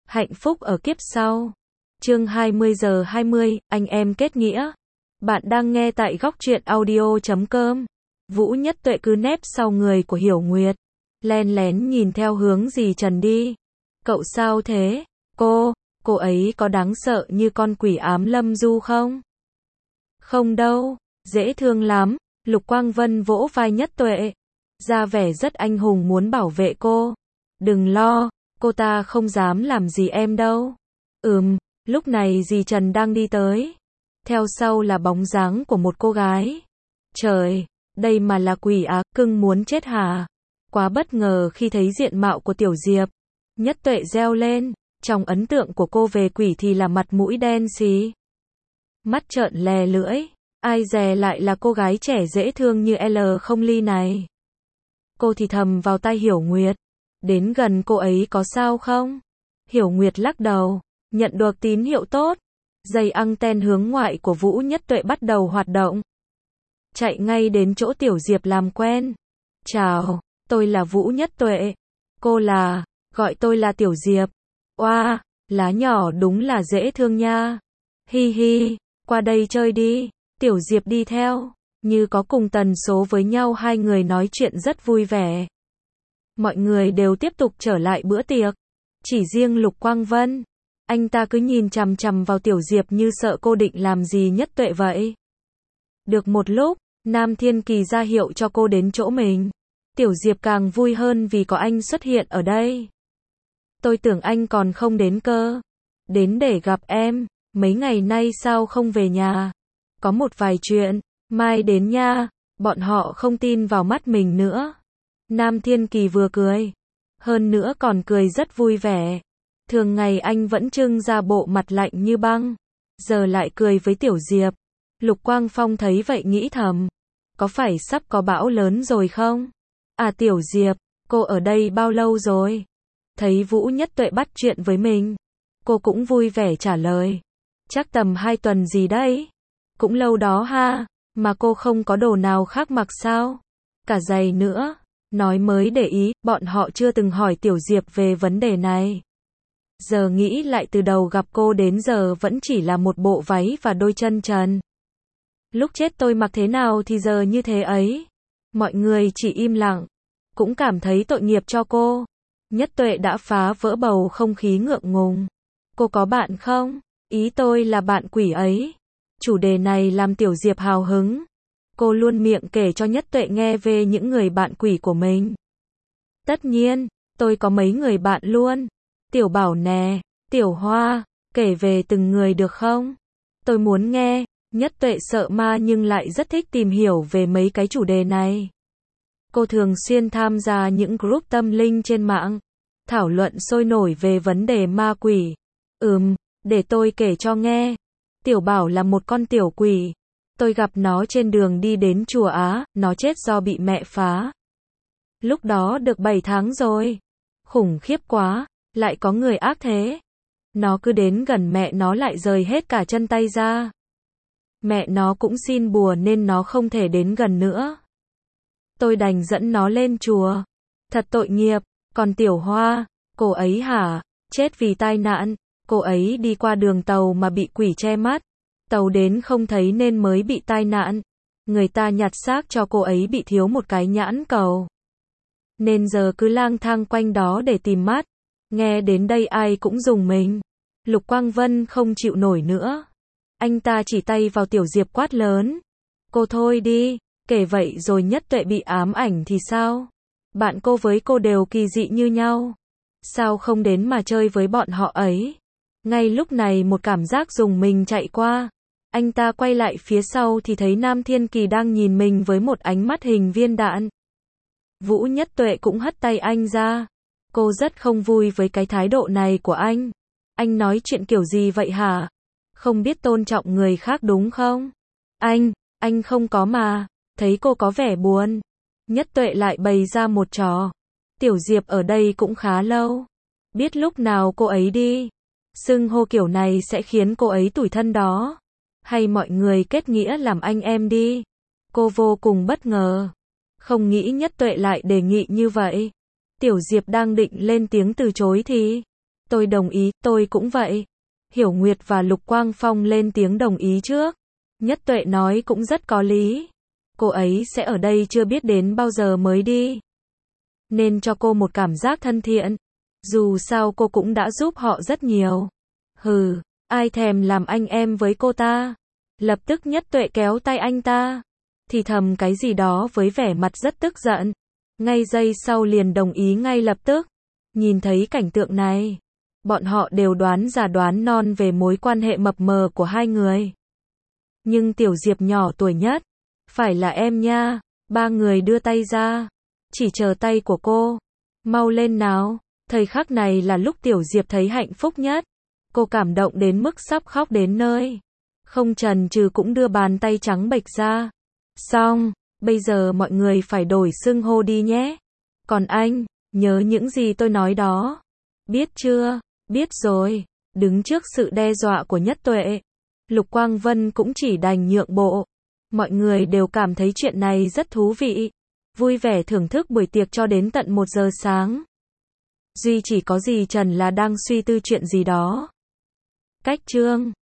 Hạnh phúc ở kiếp sau. Chương 20:20, anh em kết nghĩa. Bạn đang nghe tại góc truyện audio.com. Vũ Nhất Tuệ cứ nép sau người của Hiểu Nguyệt, len lén nhìn theo hướng dì Trần đi. Cậu sao thế? Cô ấy có đáng sợ như con quỷ ám lâm du không? Không đâu, dễ thương lắm. Lục Quang Vân vỗ vai Nhất Tuệ, ra vẻ rất anh hùng muốn bảo vệ cô. Đừng lo, cô ta không dám làm gì em đâu. Lúc này dì Trần đang đi tới. Theo sau là bóng dáng của một cô gái. Trời, đây mà là quỷ á, cưng muốn chết hả? Quá bất ngờ khi thấy diện mạo của Tiểu Diệp. Nhất Tuệ reo lên, trong ấn tượng của cô về quỷ thì là mặt mũi đen xì, mắt trợn lè lưỡi, ai dè lại là cô gái trẻ dễ thương như L không ly này. Cô thì thầm vào tai Hiểu Nguyệt, đến gần cô ấy có sao không? Hiểu Nguyệt lắc đầu, nhận được tín hiệu tốt. Dây anten hướng ngoại của Vũ Nhất Tuệ bắt đầu hoạt động. Chạy ngay đến chỗ Tiểu Diệp làm quen. Chào, tôi là Vũ Nhất Tuệ. Cô là, gọi tôi là Tiểu Diệp. Oa, lá nhỏ đúng là dễ thương nha. Hi hi, qua đây chơi đi. Tiểu Diệp đi theo, như có cùng tần số với nhau, hai người nói chuyện rất vui vẻ. Mọi người đều tiếp tục trở lại bữa tiệc. Chỉ riêng Lục Quang Vân, anh ta cứ nhìn chằm chằm vào Tiểu Diệp như sợ cô định làm gì Nhất Tuệ vậy. Được một lúc, Nam Thiên Kỳ ra hiệu cho cô đến chỗ mình. Tiểu Diệp càng vui hơn vì có anh xuất hiện ở đây. Tôi tưởng anh còn không đến cơ. Đến để gặp em, mấy ngày nay sao không về nhà? Có một vài chuyện, mai đến nha. Bọn họ không tin vào mắt mình nữa. Nam Thiên Kỳ vừa cười, hơn nữa còn cười rất vui vẻ. Thường ngày anh vẫn trưng ra bộ mặt lạnh như băng, giờ lại cười với Tiểu Diệp. Lục Quang Phong thấy vậy nghĩ thầm, có phải sắp có bão lớn rồi không? À Tiểu Diệp, cô ở đây bao lâu rồi? Thấy Vũ Nhất Tuệ bắt chuyện với mình, cô cũng vui vẻ trả lời, chắc tầm 2 tuần gì đấy. Cũng lâu đó ha, mà cô không có đồ nào khác mặc sao? Cả giày nữa. Nói mới để ý, bọn họ chưa từng hỏi Tiểu Diệp về vấn đề này. Giờ nghĩ lại từ đầu gặp cô đến giờ vẫn chỉ là một bộ váy và đôi chân trần. Lúc chết tôi mặc thế nào thì giờ như thế ấy. Mọi người chỉ im lặng, cũng cảm thấy tội nghiệp cho cô. Nhất Tuệ đã phá vỡ bầu không khí ngượng ngùng. Cô có bạn không? Ý tôi là bạn quỷ ấy. Chủ đề này làm Tiểu Diệp hào hứng. Cô luôn miệng kể cho Nhất Tuệ nghe về những người bạn quỷ của mình. Tất nhiên, tôi có mấy người bạn luôn. Tiểu Bảo nè, Tiểu Hoa, kể về từng người được không? Tôi muốn nghe. Nhất Tuệ sợ ma nhưng lại rất thích tìm hiểu về mấy cái chủ đề này. Cô thường xuyên tham gia những group tâm linh trên mạng, thảo luận sôi nổi về vấn đề ma quỷ. Để tôi kể cho nghe. Tiểu Bảo là một con tiểu quỷ. Tôi gặp nó trên đường đi đến chùa Á, nó chết do bị mẹ phá. Lúc đó được 7 tháng rồi. Khủng khiếp quá, lại có người ác thế. Nó cứ đến gần mẹ nó lại rời hết cả chân tay ra. Mẹ nó cũng xin bùa nên nó không thể đến gần nữa. Tôi đành dẫn nó lên chùa. Thật tội nghiệp, còn Tiểu Hoa, cô ấy hả? Chết vì tai nạn, cô ấy đi qua đường tàu mà bị quỷ che mắt. Tàu đến không thấy nên mới bị tai nạn. Người ta nhặt xác cho cô ấy bị thiếu một cái nhãn cầu. Nên giờ cứ lang thang quanh đó để tìm mắt. Nghe đến đây ai cũng rùng mình. Lục Quang Vân không chịu nổi nữa. Anh ta chỉ tay vào Tiểu Diệp quát lớn. Cô thôi đi, kể vậy rồi Nhất Tuệ bị ám ảnh thì sao? Bạn cô với cô đều kỳ dị như nhau. Sao không đến mà chơi với bọn họ ấy? Ngay lúc này một cảm giác rùng mình chạy qua. Anh ta quay lại phía sau thì thấy Nam Thiên Kỳ đang nhìn mình với một ánh mắt hình viên đạn. Vũ Nhất Tuệ cũng hất tay anh ra. Cô rất không vui với cái thái độ này của anh. Anh nói chuyện kiểu gì vậy hả? Không biết tôn trọng người khác đúng không? Anh không có mà. Thấy cô có vẻ buồn. Nhất Tuệ lại bày ra một trò. Tiểu Diệp ở đây cũng khá lâu. Biết lúc nào cô ấy đi. Xưng hô kiểu này sẽ khiến cô ấy tủi thân đó. Hay mọi người kết nghĩa làm anh em đi. Cô vô cùng bất ngờ. Không nghĩ Nhất Tuệ lại đề nghị như vậy. Tiểu Diệp đang định lên tiếng từ chối thì Tôi đồng ý, tôi cũng vậy. Hiểu Nguyệt và Lục Quang Phong lên tiếng đồng ý trước. Nhất Tuệ nói cũng rất có lý. Cô ấy sẽ ở đây chưa biết đến bao giờ mới đi. Nên cho cô một cảm giác thân thiện. Dù sao cô cũng đã giúp họ rất nhiều. Hừ, ai thèm làm anh em với cô ta. Lập tức Nhất Tuệ kéo tay anh ta. Thì thầm cái gì đó với vẻ mặt rất tức giận. Ngay giây sau liền đồng ý ngay lập tức. Nhìn thấy cảnh tượng này, bọn họ đều đoán già đoán non về mối quan hệ mập mờ của hai người. Nhưng Tiểu Diệp nhỏ tuổi nhất, phải là em nha. Ba người đưa tay ra, chỉ chờ tay của cô. Mau lên nào. Thời khắc này là lúc Tiểu Diệp thấy hạnh phúc nhất. Cô cảm động đến mức sắp khóc đến nơi. Không chần chừ cũng đưa bàn tay trắng bệch ra. Xong, bây giờ mọi người phải đổi xưng hô đi nhé. Còn anh, nhớ những gì tôi nói đó. Biết chưa? Biết rồi. Đứng trước sự đe dọa của Nhất Tuệ, Lục Quang Vân cũng chỉ đành nhượng bộ. Mọi người đều cảm thấy chuyện này rất thú vị. Vui vẻ thưởng thức buổi tiệc cho đến tận 1 giờ sáng. Duy chỉ có dì Trần là đang suy tư chuyện gì đó. Cách chương